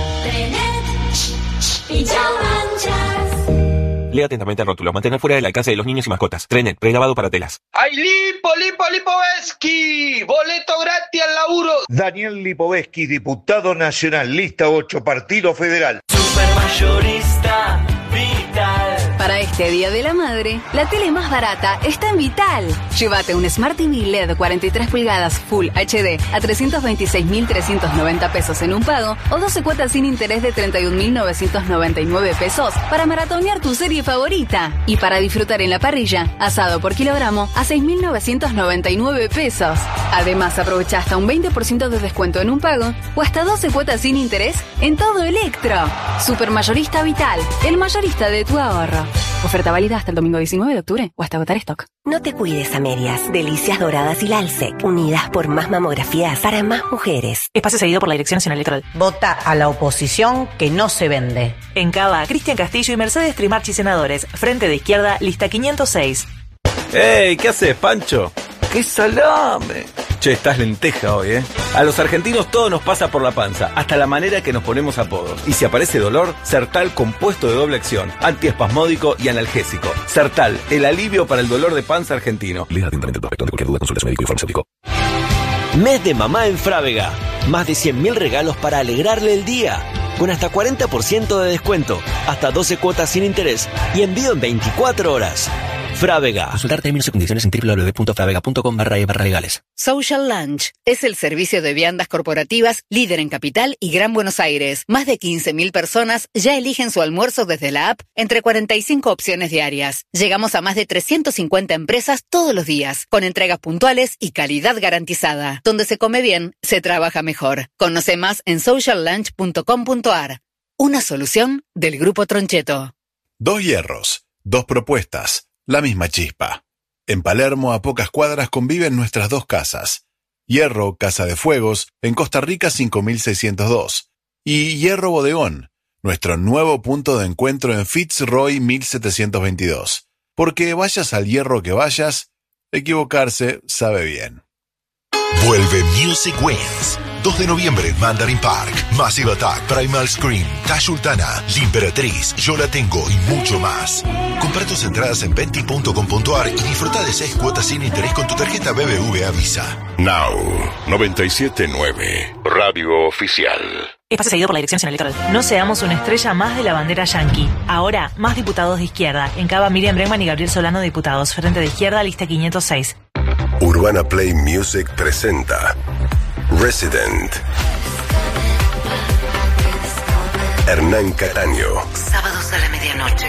Trenet. Y chau manchas. Lea atentamente el rótulo. Mantener fuera del alcance de los niños y mascotas. Trenet, prelavado para telas. ¡Ay, Lipo, Lipo, Lipovetsky! ¡Boleto gratis al laburo! Daniel Lipovetsky, diputado nacional, lista ocho, Partido Federal. Supermayorista Vital. Para este Día de la Madre, la tele más barata está en Vital. Llévate un Smart T V L E D cuarenta y tres pulgadas Full H D a trescientos veintiséis mil trescientos noventa pesos en un pago o doce cuotas sin interés de treinta y un mil novecientos noventa y nueve pesos para maratonear tu serie favorita. Y para disfrutar en la parrilla, asado por kilogramo a seis mil novecientos noventa y nueve pesos. Además, aprovecha hasta un veinte por ciento de descuento en un pago o hasta doce cuotas sin interés en todo Electro. Supermayorista Vital, el mayorista de tu ahorro. Oferta válida hasta el domingo diecinueve de octubre o hasta agotar stock. No te cuides a medias. Delicias Doradas y Lalsec, unidas por más mamografías para más mujeres. Espacio seguido por la Dirección Nacional Electoral. Vota a la oposición que no se vende. En Cava, Cristian Castillo y Mercedes Trimarchi senadores. Frente de izquierda, lista quinientos seis. ¡Ey! ¿Qué haces, Pancho? ¡Qué salame! Che, estás lenteja hoy, ¿eh? A los argentinos todo nos pasa por la panza, hasta la manera que nos ponemos apodos. Y si aparece dolor, Sertal compuesto de doble acción, antiespasmódico y analgésico. Sertal, el alivio para el dolor de panza argentino. Lea atentamente el prospecto. Ante cualquier duda, consulte a su médico y farmacéutico. Mes de mamá en Frávega. Más de cien mil regalos para alegrarle el día. Con hasta cuarenta por ciento de descuento, hasta doce cuotas sin interés y envío en veinticuatro horas. Frávega. Consultar términos y condiciones en doble u doble u doble u punto frávega punto com barra e barra legales. Social Lunch es el servicio de viandas corporativas líder en Capital y Gran Buenos Aires. Más de quince mil personas ya eligen su almuerzo desde la app entre cuarenta y cinco opciones diarias. Llegamos a más de trescientas cincuenta empresas todos los días, con entregas puntuales y calidad garantizada. Donde se come bien, se trabaja mejor. Conoce más en social lunch punto com punto a r. Una solución del Grupo Troncheto. Dos hierros, dos propuestas, la misma chispa. En Palermo, a pocas cuadras, conviven nuestras dos casas. Hierro, Casa de Fuegos, en Costa Rica cinco mil seiscientos dos. Y Hierro Bodegón, nuestro nuevo punto de encuentro en Fitzroy mil setecientos veintidós. Porque vayas al hierro que vayas, equivocarse sabe bien. Vuelve Music Wins. dos de noviembre en Mandarin Park. Massive Attack, Primal Scream, Tash Sultana, La Imperatriz, Yo la Tengo y mucho más. Compra tus entradas en venti punto com punto a r y disfruta de seis cuotas sin interés con tu tarjeta B B V A Visa. Now, noventa y siete punto nueve, Radio Oficial. Espacio seguido por la Dirección Nacional Electoral. No seamos una estrella más de la bandera yanqui. Ahora, más diputados de izquierda. En Cava, Miriam Bregman y Gabriel Solano, diputados. Frente de Izquierda, lista quinientos seis. Urbana Play Music presenta Resident. Hernán Cataño. Sábados a la medianoche.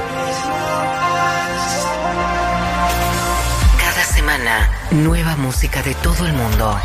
Cada semana, nueva música de todo el mundo.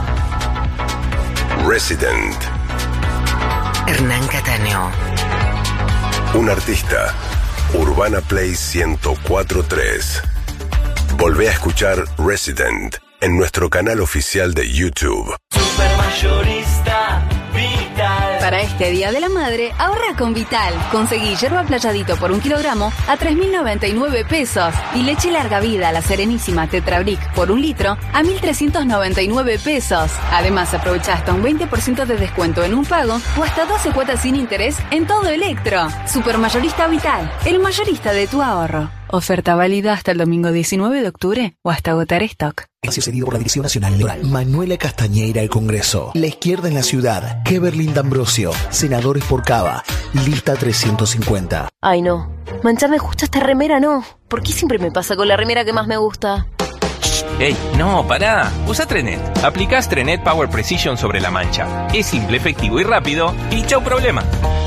Resident. Hernán Cataño. Un artista. Urbana Play ciento cuatro punto tres. Volvé a escuchar Resident en nuestro canal oficial de YouTube. Supermayorista Vital. Para este Día de la Madre, ahorra con Vital. Conseguí yerba playadito por un kilogramo a tres mil noventa y nueve pesos y leche larga vida La Serenísima Tetra Brick por un litro a mil trescientos noventa y nueve pesos. Además, aprovecha hasta un veinte por ciento de descuento en un pago o hasta doce cuotas sin interés en todo Electro. Supermayorista Vital, el mayorista de tu ahorro. Oferta válida hasta el domingo diecinueve de octubre o hasta agotar stock. Espacio cedido por la Dirección Nacional Electoral. Manuela Castañeira al Congreso. La izquierda en la ciudad. Keverlin D'Ambrosio. Senadores por Cava. Lista trescientos cincuenta. Ay, no. Mancharme justo esta remera, no. ¿Por qué siempre me pasa con la remera que más me gusta? ¡Ey! No, pará. Usa Trenet. Aplicás Trenet Power Precision sobre la mancha. Es simple, efectivo y rápido. Y chau problema.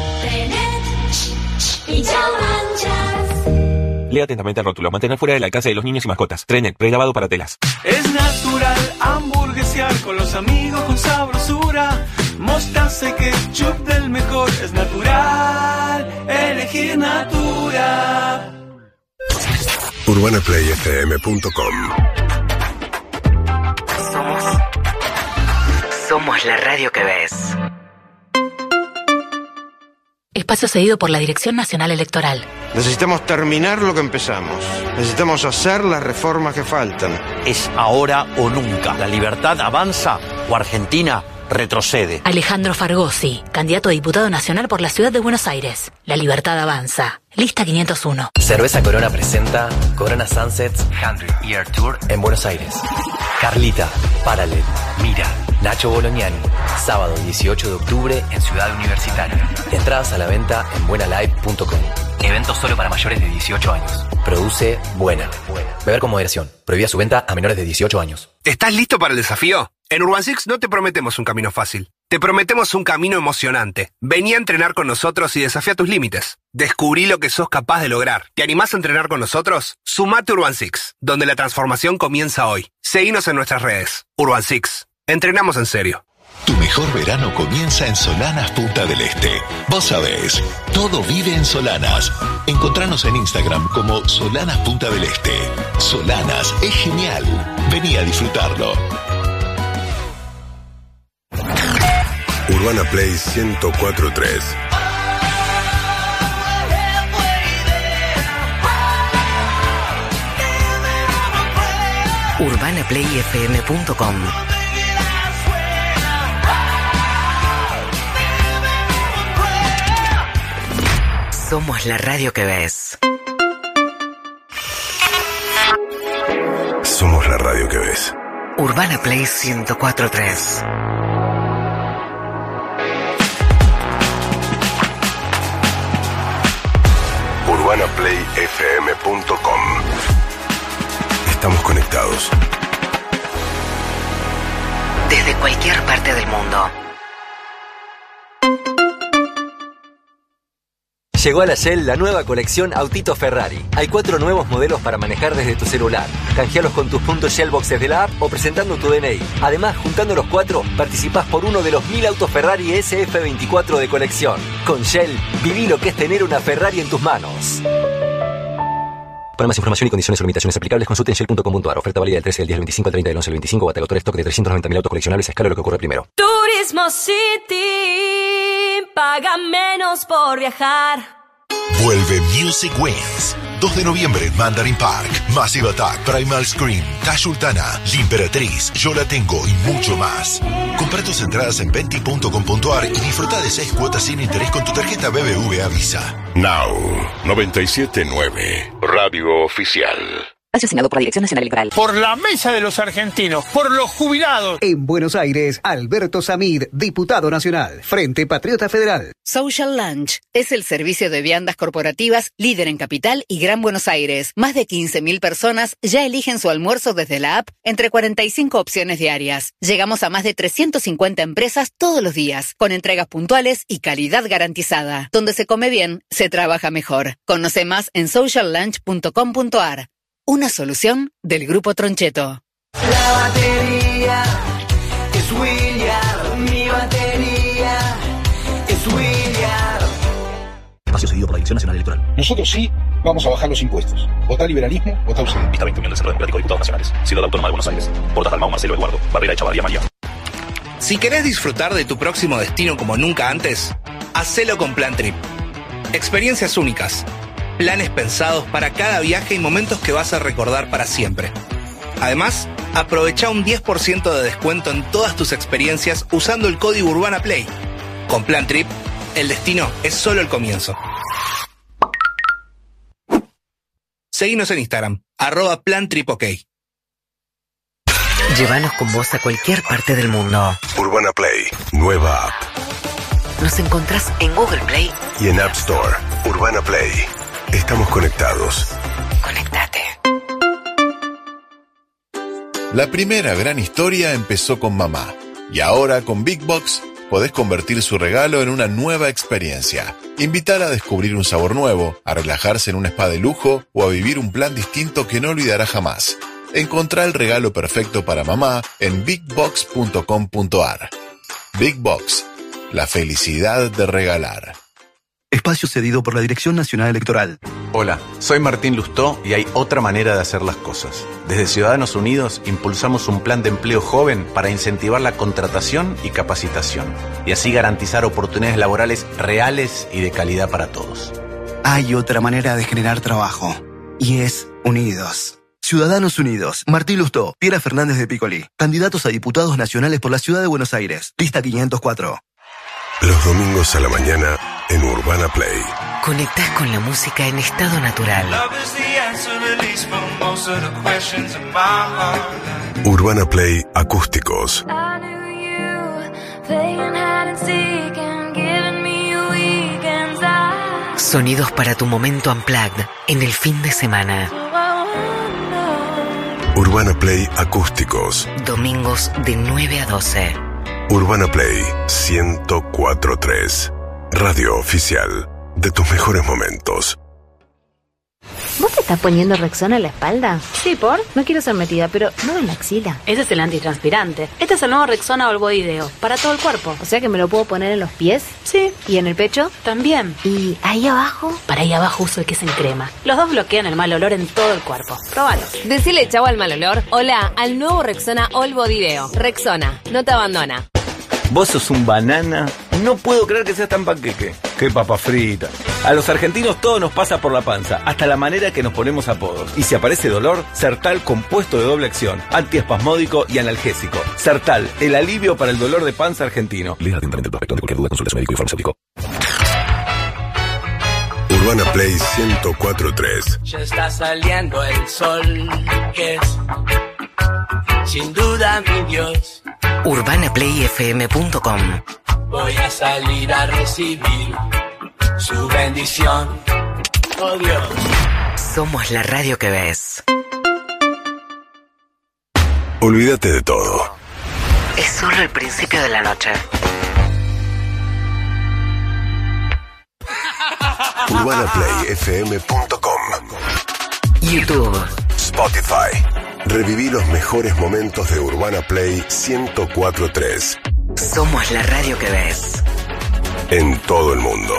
Trenet y chau manchas. Lea atentamente el rótulo. Mantener fuera del alcance de los niños y mascotas. Trenet, prelavado para telas. Es natural hamburguesear con los amigos con sabrosura. Mostaza y ketchup del mejor. Es natural elegir natura. urbana play f m punto com. Somos. Somos la radio que ves. Espacio cedido por la Dirección Nacional Electoral. Necesitamos terminar lo que empezamos. Necesitamos hacer las reformas que faltan. Es ahora o nunca. La libertad avanza o Argentina retrocede. Alejandro Fargosi, candidato a diputado nacional por la Ciudad de Buenos Aires. La libertad avanza. Lista quinientos uno. Cerveza Corona presenta Corona Sunsets cien Year Tour en Buenos Aires. Carlita, Paralel, Mira, Nacho Bolognani. Sábado dieciocho de octubre en Ciudad Universitaria. Entradas a la venta en buena live punto com. Evento solo para mayores de dieciocho años. Produce Buena. Beber con moderación. Prohibida su venta a menores de dieciocho años. ¿Estás listo para el desafío? En Urban Six no te prometemos un camino fácil. Te prometemos un camino emocionante. Vení a entrenar con nosotros y desafía tus límites. Descubrí lo que sos capaz de lograr. ¿Te animás a entrenar con nosotros? Sumate a Urban Six, donde la transformación comienza hoy. Seguinos en nuestras redes. Urban Six. Entrenamos en serio. Tu mejor verano comienza en Solanas Punta del Este. Vos sabés, todo vive en Solanas. Encontranos en Instagram como Solanas Punta del Este. Solanas es genial. Vení a disfrutarlo. Urbana Play ciento cuatro punto tres. urbana play f m punto com. Somos la radio que ves. Somos la radio que ves. Urbana Play ciento cuatro punto tres. Urbana urbana play f m punto com. Estamos conectados. Desde cualquier parte del mundo. Llegó a la Shell la nueva colección Autito Ferrari. Hay cuatro nuevos modelos para manejar desde tu celular. Canjealos con tus puntos Shell Boxes de la app o presentando tu D N I. Además, juntando los cuatro, participás por uno de los mil autos Ferrari S F veinticuatro de colección. Con Shell, viví lo que es tener una Ferrari en tus manos. Para más información y condiciones o limitaciones aplicables, consulte en shell punto com punto a r. Oferta válida del trece del diez al veinticinco al treinta del once al veinticinco. O stock de trescientos noventa mil autos coleccionables a escala lo que ocurre primero. Turismo City, paga menos por viajar. Vuelve Music Wins. dos de noviembre en Mandarin Park. Massive Attack, Primal Scream, Tash Sultana, La Imperatriz, Yo La Tengo y mucho más. Compra tus entradas en venti punto com punto a r y disfruta de seis cuotas sin interés con tu tarjeta B B V a Visa. Now, noventa y siete punto nueve, Radio Oficial. Asignado por la Dirección Nacional Electoral. Por la mesa de los argentinos, por los jubilados. En Buenos Aires, Alberto Samid, diputado nacional, Frente Patriota Federal. Social Lunch es el servicio de viandas corporativas líder en Capital y Gran Buenos Aires. Más de quince mil personas ya eligen su almuerzo desde la app entre cuarenta y cinco opciones diarias. Llegamos a más de trescientas cincuenta empresas todos los días, con entregas puntuales y calidad garantizada. Donde se come bien, se trabaja mejor. Conoce más en social lunch punto com punto a r. Una solución del Grupo Troncheto. La batería es William, mi batería es William. Espacio cedido por la Dirección Nacional Electoral. Nosotros sí vamos a bajar los impuestos. Votá liberalismo, votá U C D. Lista veinte, Unión del Centro Democrático de Diputados Nacionales. Ciudad Autónoma de Buenos Aires. Portas Dalmau, Marcelo Eduardo. Barrera Echavarría María. Si querés disfrutar de tu próximo destino como nunca antes, hacelo con Plan Trip. Experiencias únicas. Planes pensados para cada viaje y momentos que vas a recordar para siempre. Además, aprovecha un diez por ciento de descuento en todas tus experiencias usando el código Urbana Play. Con Plan Trip, el destino es solo el comienzo. Seguinos en Instagram, arroba Plan Trip OK. Llévanos con vos a cualquier parte del mundo. Urbana Play, nueva app. Nos encontrás en Google Play y en App Store. Urbana Play. Estamos conectados. Conectate. La primera gran historia empezó con mamá. Y ahora con Big Box podés convertir su regalo en una nueva experiencia. Invitar a descubrir un sabor nuevo, a relajarse en un spa de lujo o a vivir un plan distinto que no olvidará jamás. Encontrá el regalo perfecto para mamá en big box punto com punto a r. Big Box. La felicidad de regalar. Espacio cedido por la Dirección Nacional Electoral. Hola, soy Martín Lustó y hay otra manera de hacer las cosas. Desde Ciudadanos Unidos impulsamos un plan de empleo joven para incentivar la contratación y capacitación y así garantizar oportunidades laborales reales y de calidad para todos. Hay otra manera de generar trabajo y es Unidos. Ciudadanos Unidos, Martín Lustó, Piera Fernández de Picolí, candidatos a diputados nacionales por la Ciudad de Buenos Aires, lista quinientos cuatro. Los domingos a la mañana en Urbana Play. Conectás con la música en estado natural. Urbana Play Acústicos. Sonidos para tu momento unplugged en el fin de semana. Urbana Play Acústicos. Domingos de nueve a doce. Urbana Play ciento cuatro punto tres. Radio oficial de tus mejores momentos. ¿Vos te estás poniendo Rexona en la espalda? Sí, ¿por? No quiero ser metida, pero no en la axila. Ese es el antitranspirante. Este es el nuevo Rexona All Body Deo, para todo el cuerpo. O sea que me lo puedo poner en los pies. Sí. ¿Y en el pecho? También. ¿Y ahí abajo? Para ahí abajo uso el que es en crema. Los dos bloquean el mal olor en todo el cuerpo. Próbalo. Decile chau al mal olor. Hola al nuevo Rexona All Body Deo. Rexona, no te abandona. Vos sos un banana. No puedo creer que seas tan panqueque. Qué papa frita. A los argentinos todo nos pasa por la panza, hasta la manera que nos ponemos apodos. Y si aparece dolor, Sertal compuesto de doble acción, antiespasmódico y analgésico. Sertal, el alivio para el dolor de panza argentino. Lea atentamente el prospecto. De cualquier duda consulte a su médico y farmacéutico. Urbana Play ciento cuatro punto tres. Ya está saliendo el sol, que es sin duda mi Dios. urbana play f m punto com. Voy a salir a recibir su bendición. Adiós. Somos la radio que ves. Olvídate de todo. Es solo el principio de la noche. urbana play f m punto com YouTube, Spotify. Reviví los mejores momentos de Urbana Play ciento cuatro punto tres. Somos la radio que ves. En todo el mundo.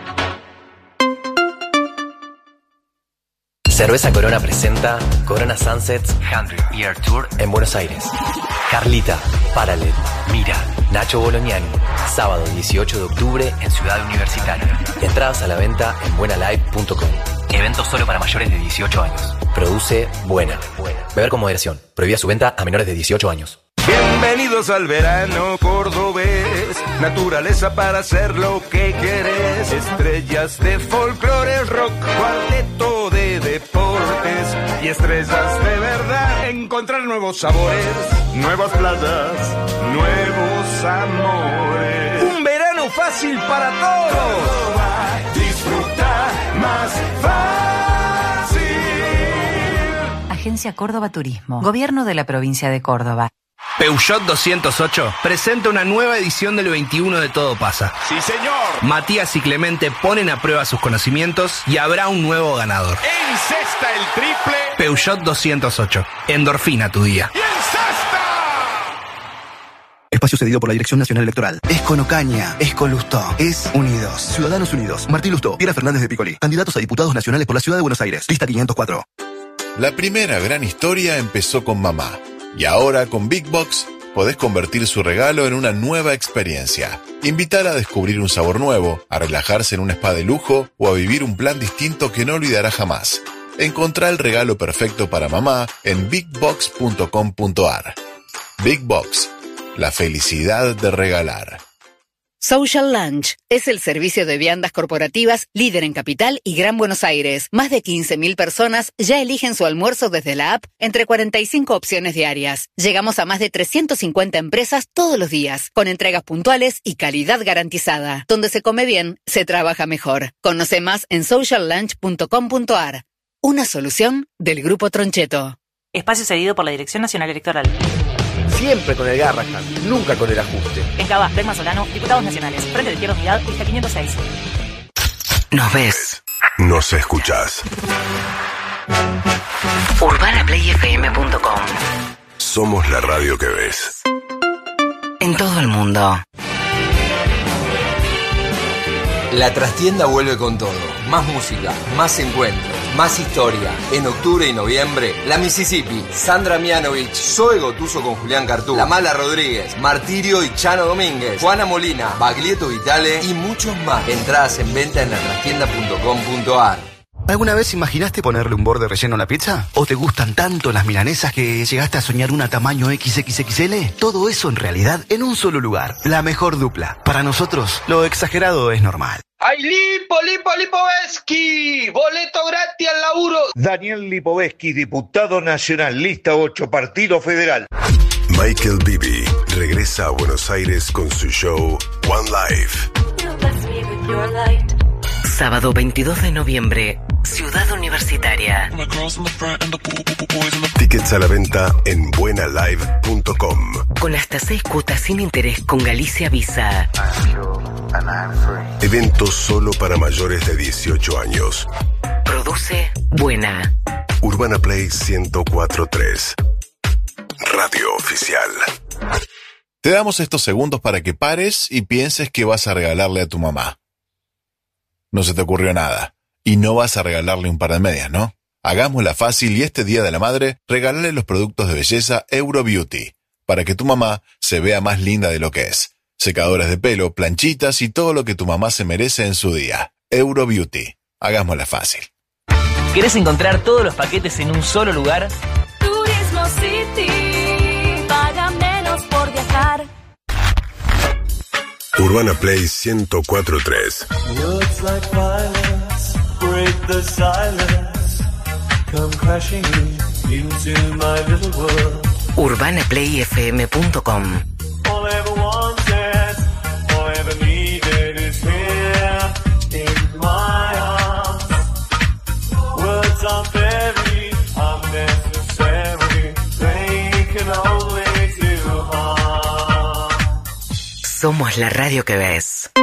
Cerveza Corona presenta Corona Sunsets cien Year Tour en Buenos Aires. Carlita, Paralel, Mira, Nacho Bolognani. Sábado dieciocho de octubre en Ciudad Universitaria. Entradas a la venta en buena live punto com. Evento solo para mayores de dieciocho años. Produce Buena. Beber con moderación. Prohibida su venta a menores de dieciocho años. Bienvenidos al verano cordobés, naturaleza para hacer lo que querés, estrellas de folclore, rock, cuarteto de deportes y estrellas de verdad. Encontrar nuevos sabores, nuevas playas, nuevos amores. Un verano fácil para todos. Disfrutar más fácil. Agencia Córdoba Turismo, Gobierno de la Provincia de Córdoba. Peugeot doscientos ocho presenta una nueva edición del veintiuno de Todo Pasa. ¡Sí, señor! Matías y Clemente ponen a prueba sus conocimientos y habrá un nuevo ganador. ¡Encesta el triple! Peugeot doscientos ocho. Endorfina tu día. ¡Y encesta! Espacio cedido por la Dirección Nacional Electoral. Es con Ocaña, es con Lustó, es Unidos. Ciudadanos Unidos. Martín Lustó, Piera Fernández de Picolí. Candidatos a diputados nacionales por la Ciudad de Buenos Aires. Lista quinientos cuatro. La primera gran historia empezó con mamá. Y ahora con Big Box podés convertir su regalo en una nueva experiencia. Invitar a descubrir un sabor nuevo, a relajarse en un spa de lujo o a vivir un plan distinto que no olvidará jamás. Encontrá el regalo perfecto para mamá en big box punto com punto a r. Big Box, la felicidad de regalar. Social Lunch es el servicio de viandas corporativas líder en Capital y Gran Buenos Aires. Más de quince mil personas ya eligen su almuerzo desde la app entre cuarenta y cinco opciones diarias. Llegamos a más de trescientas cincuenta empresas todos los días, con entregas puntuales y calidad garantizada. Donde se come bien, se trabaja mejor. Conoce más en social lunch punto com punto a r. Una solución del Grupo Troncheto. Espacio cedido por la Dirección Nacional Electoral. Siempre con el Garrahan, nunca con el ajuste. En Cava, Berma Solano, Diputados Nacionales. Frente de Izquierda Unidad, lista quinientos seis. Nos ves. Nos escuchás. urbana play f m punto com. Somos la radio que ves. En todo el mundo. La trastienda vuelve con todo. Más música, más encuentros, más historia. En octubre y noviembre, La Mississippi, Sandra Mianovich, Zoe Gotuso con Julián Cartú, La Mala Rodríguez, Martirio y Chano Domínguez, Juana Molina, Baglietto Vitale y muchos más. Entradas en venta en la trastienda punto com punto a r. ¿Alguna vez imaginaste ponerle un borde relleno a la pizza? ¿O te gustan tanto las milanesas que llegaste a soñar una tamaño equis equis equis ele? Todo eso en realidad en un solo lugar. La mejor dupla. Para nosotros, lo exagerado es normal. ¡Ay, Lipo, Lipo, Lipovetsky! ¡Boleto gratis al laburo! Daniel Lipovetsky, diputado nacional, lista ocho, Partido Federal. Michael Bibi regresa a Buenos Aires con su show One Life. Sábado veintidós de noviembre, Ciudad Universitaria. Tickets a la venta en buena live punto com. Con hasta seis cuotas sin interés con Galicia Visa. Evento solo para mayores de dieciocho años. Produce Buena. Urbana Play ciento cuatro punto tres. Radio oficial. Te damos estos segundos para que pares y pienses qué vas a regalarle a tu mamá. No se te ocurrió nada. Y no vas a regalarle un par de medias, ¿no? Hagámosla fácil y este Día de la Madre, regálale los productos de belleza Euro Beauty, para que tu mamá se vea más linda de lo que es. Secadores de pelo, planchitas y todo lo que tu mamá se merece en su día. Euro Beauty. Hagámosla fácil. ¿Querés encontrar todos los paquetes en un solo lugar? Turismo City, paga menos por viajar. Urbana Play ciento cuatro punto tres. Looks like violence, break the silence, come crashing into my little world. urbana play f m punto com. All I ever wanted, all I ever needed is here in my arms. Somos la radio que ves.